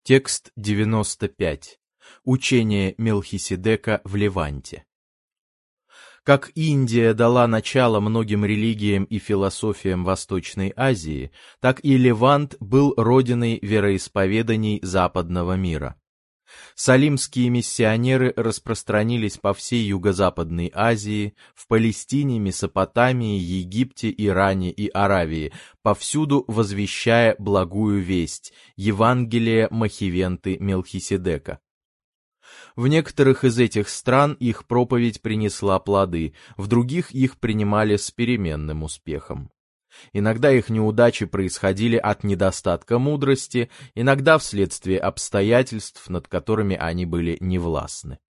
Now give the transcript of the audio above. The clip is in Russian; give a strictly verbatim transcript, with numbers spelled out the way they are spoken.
Текст девяносто пять. Учение Мелхиседека в Леванте. Как Индия дала начало многим религиям и философиям Восточной Азии, так и Левант был родиной вероисповеданий западного мира. Салимские миссионеры распространились по всей Юго-Западной Азии, в Палестине, Месопотамии, Египте, Иране и Аравии, повсюду возвещая благую весть, Евангелие Махивенты Мелхиседека. В некоторых из этих стран их проповедь принесла плоды, в других их принимали с переменным успехом. Иногда их неудачи происходили от недостатка мудрости, иногда вследствие обстоятельств, над которыми они были невластны.